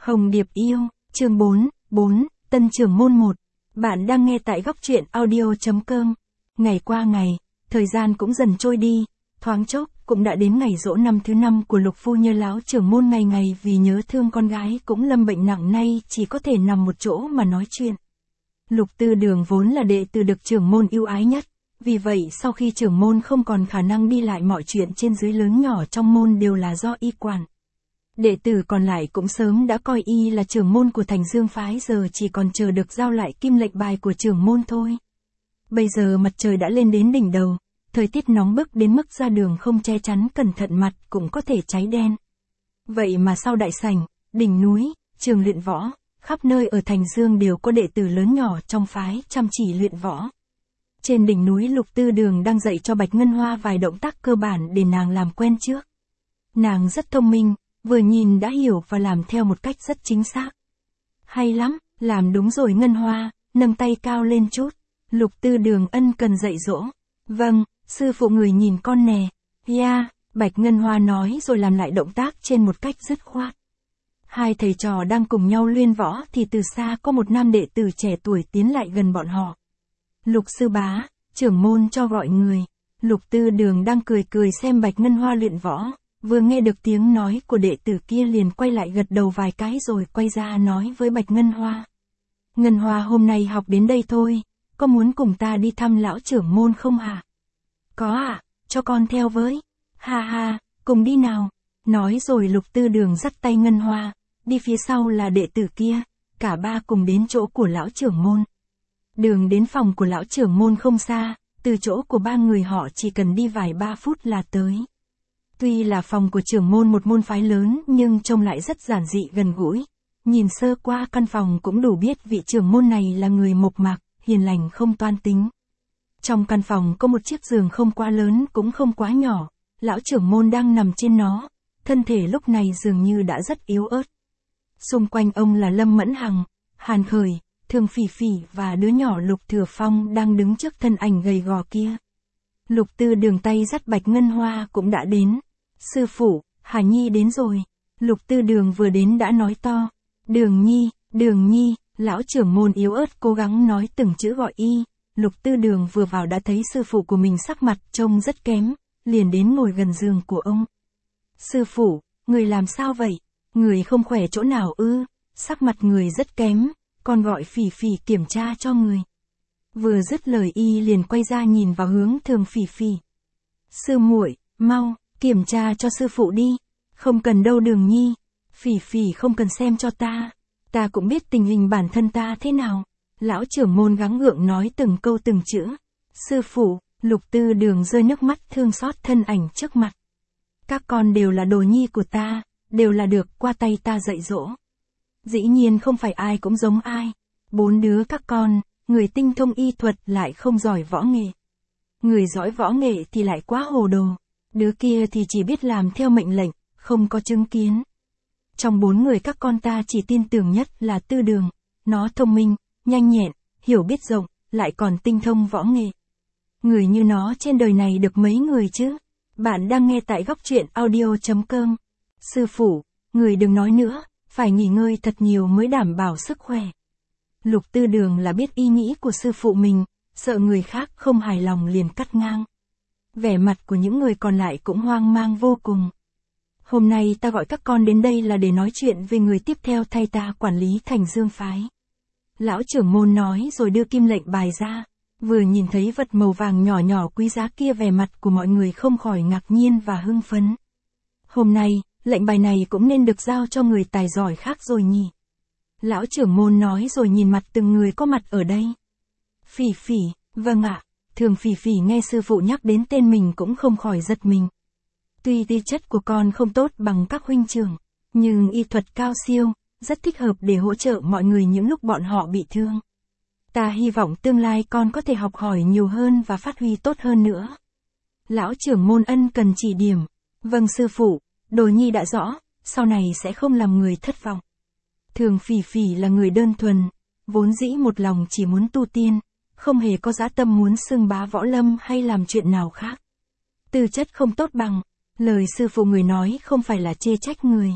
Hồng Điệp yêu, chương 4, Tân trưởng môn 1. Bạn đang nghe tại góc truyện audio.com. Ngày qua ngày, thời gian cũng dần trôi đi, thoáng chốc cũng đã đến ngày giỗ năm thứ 5 của Lục phu nhân. Lão trưởng môn ngày ngày vì nhớ thương con gái cũng lâm bệnh nặng, nay chỉ có thể nằm một chỗ mà nói chuyện. Lục Tư Đường vốn là đệ tử được trưởng môn yêu ái nhất, vì vậy sau khi trưởng môn không còn khả năng đi lại, mọi chuyện trên dưới lớn nhỏ trong môn đều là do y quản. Đệ tử còn lại cũng sớm đã coi y là trưởng môn của Thành Dương phái, giờ chỉ còn chờ được giao lại kim lệnh bài của trưởng môn thôi. Bây giờ mặt trời đã lên đến đỉnh đầu, thời tiết nóng bức đến mức ra đường không che chắn cẩn thận mặt cũng có thể cháy đen. Vậy mà sau đại sảnh, đỉnh núi, trường luyện võ, khắp nơi ở Thành Dương đều có đệ tử lớn nhỏ trong phái chăm chỉ luyện võ. Trên đỉnh núi, Lục Tư Đường đang dạy cho Bạch Ngân Hoa vài động tác cơ bản để nàng làm quen trước. Nàng rất thông minh, vừa nhìn đã hiểu và làm theo một cách rất chính xác. Hay lắm, làm đúng rồi Ngân Hoa, nâng tay cao lên chút. Lục Tư Đường ân cần dạy dỗ. Vâng, sư phụ người nhìn con nè. Bạch Ngân Hoa nói rồi làm lại động tác trên một cách dứt khoát. Hai thầy trò đang cùng nhau luyện võ thì từ xa có một nam đệ tử trẻ tuổi tiến lại gần bọn họ. Lục sư bá, trưởng môn cho gọi người. Lục Tư Đường đang cười cười xem Bạch Ngân Hoa luyện võ, vừa nghe được tiếng nói của đệ tử kia liền quay lại gật đầu vài cái rồi quay ra nói với Bạch Ngân Hoa. Ngân Hoa hôm nay học đến đây thôi, có muốn cùng ta đi thăm lão trưởng môn không hả? Có ạ, cho con theo với. Ha, cùng đi nào. Nói rồi Lục Tư Đường dắt tay Ngân Hoa, đi phía sau là đệ tử kia, cả ba cùng đến chỗ của lão trưởng môn. Đường đến phòng của lão trưởng môn không xa, từ chỗ của ba người họ chỉ cần đi vài 3 phút là tới. Tuy là phòng của trưởng môn một môn phái lớn nhưng trông lại rất giản dị gần gũi. Nhìn sơ qua căn phòng cũng đủ biết vị trưởng môn này là người mộc mạc, hiền lành không toan tính. Trong căn phòng có một chiếc giường không quá lớn cũng không quá nhỏ, lão trưởng môn đang nằm trên nó, thân thể lúc này dường như đã rất yếu ớt. Xung quanh ông là Lâm Mẫn Hằng, Hàn Khởi, Thường Phỉ Phỉ và đứa nhỏ Lục Thừa Phong đang đứng trước thân ảnh gầy gò kia. Lục Tư Đường tay dắt Bạch Ngân Hoa cũng đã đến. Sư phụ, Hà Nhi đến rồi. Lục Tư Đường vừa đến đã nói to. Đường Nhi, lão trưởng môn yếu ớt cố gắng nói từng chữ gọi y. Lục Tư Đường vừa vào đã thấy sư phụ của mình sắc mặt trông rất kém, liền đến ngồi gần giường của ông. Sư phụ, người làm sao vậy? Người không khỏe chỗ nào ư? Sắc mặt người rất kém, con gọi Phỉ Phỉ kiểm tra cho người. Vừa dứt lời y liền quay ra nhìn vào hướng Thường Phỉ Phỉ. Sư muội, mau, kiểm tra cho sư phụ đi. Không cần đâu Đường Nhi. Phỉ Phỉ không cần xem cho ta cũng biết tình hình bản thân ta thế nào. Lão trưởng môn gắng gượng nói từng câu từng chữ. Sư phụ, Lục Tư Đường rơi nước mắt thương xót thân ảnh trước mặt. Các con đều là đồ nhi của ta, đều là được qua tay ta dạy dỗ. Dĩ nhiên không phải ai cũng giống ai. 4 đứa các con, người tinh thông y thuật lại không giỏi võ nghệ. Người giỏi võ nghệ thì lại quá hồ đồ. Đứa kia thì chỉ biết làm theo mệnh lệnh, không có chứng kiến. Trong 4 người các con ta chỉ tin tưởng nhất là Tư Đường. Nó thông minh, nhanh nhẹn, hiểu biết rộng, lại còn tinh thông võ nghệ. Người như nó trên đời này được mấy người chứ? Bạn đang nghe tại góc truyện audio.com. Sư phụ, người đừng nói nữa, phải nghỉ ngơi thật nhiều mới đảm bảo sức khỏe. Lục Tư Đường là biết ý nghĩ của sư phụ mình, sợ người khác không hài lòng liền cắt ngang. Vẻ mặt của những người còn lại cũng hoang mang vô cùng. Hôm nay ta gọi các con đến đây là để nói chuyện về người tiếp theo thay ta quản lý Thành Dương phái. Lão trưởng môn nói rồi đưa kim lệnh bài ra. Vừa nhìn thấy vật màu vàng nhỏ nhỏ quý giá kia, vẻ mặt của mọi người không khỏi ngạc nhiên và hưng phấn. Hôm nay, lệnh bài này cũng nên được giao cho người tài giỏi khác rồi nhỉ? Lão trưởng môn nói rồi nhìn mặt từng người có mặt ở đây. Phỉ Phỉ, vâng ạ. Thường Phỉ Phỉ nghe sư phụ nhắc đến tên mình cũng không khỏi giật mình. Tuy tư chất của con không tốt bằng các huynh trưởng, nhưng y thuật cao siêu, rất thích hợp để hỗ trợ mọi người những lúc bọn họ bị thương. Ta hy vọng tương lai con có thể học hỏi nhiều hơn và phát huy tốt hơn nữa. Lão trưởng môn ân cần chỉ điểm. Vâng sư phụ, đồ nhi đã rõ, sau này sẽ không làm người thất vọng. Thường Phỉ Phỉ là người đơn thuần, vốn dĩ một lòng chỉ muốn tu tiên, không hề có dã tâm muốn xưng bá võ lâm hay làm chuyện nào khác. Tư chất không tốt bằng, lời sư phụ người nói không phải là chê trách người.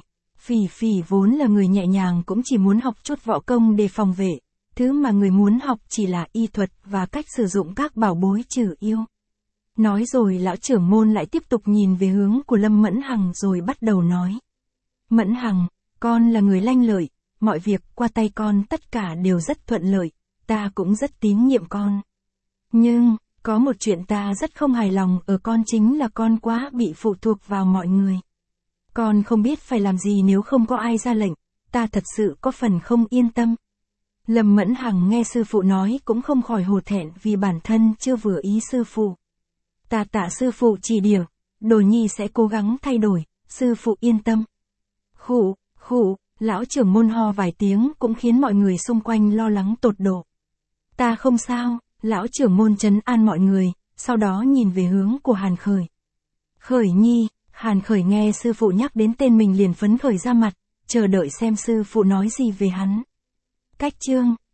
Phỉ Phỉ vốn là người nhẹ nhàng cũng chỉ muốn học chút võ công để phòng vệ, thứ mà người muốn học chỉ là y thuật và cách sử dụng các bảo bối trừ yêu. Nói rồi lão trưởng môn lại tiếp tục nhìn về hướng của Lâm Mẫn Hằng rồi bắt đầu nói. Mẫn Hằng, con là người lanh lợi, mọi việc qua tay con tất cả đều rất thuận lợi, ta cũng rất tín nhiệm con. Nhưng, có một chuyện ta rất không hài lòng ở con chính là con quá bị phụ thuộc vào mọi người. Con không biết phải làm gì nếu không có ai ra lệnh, ta thật sự có phần không yên tâm. Lâm Mẫn Hằng nghe sư phụ nói cũng không khỏi hổ thẹn vì bản thân chưa vừa ý sư phụ. Ta tạ sư phụ chỉ điểm, đồ nhi sẽ cố gắng thay đổi, sư phụ yên tâm. Khụ, lão trưởng môn ho vài tiếng cũng khiến mọi người xung quanh lo lắng tột độ. Ta không sao, lão trưởng môn trấn an mọi người, sau đó nhìn về hướng của Hàn Khởi. Khởi nhi, Hàn Khởi nghe sư phụ nhắc đến tên mình liền phấn khởi ra mặt, chờ đợi xem sư phụ nói gì về hắn. Cách chương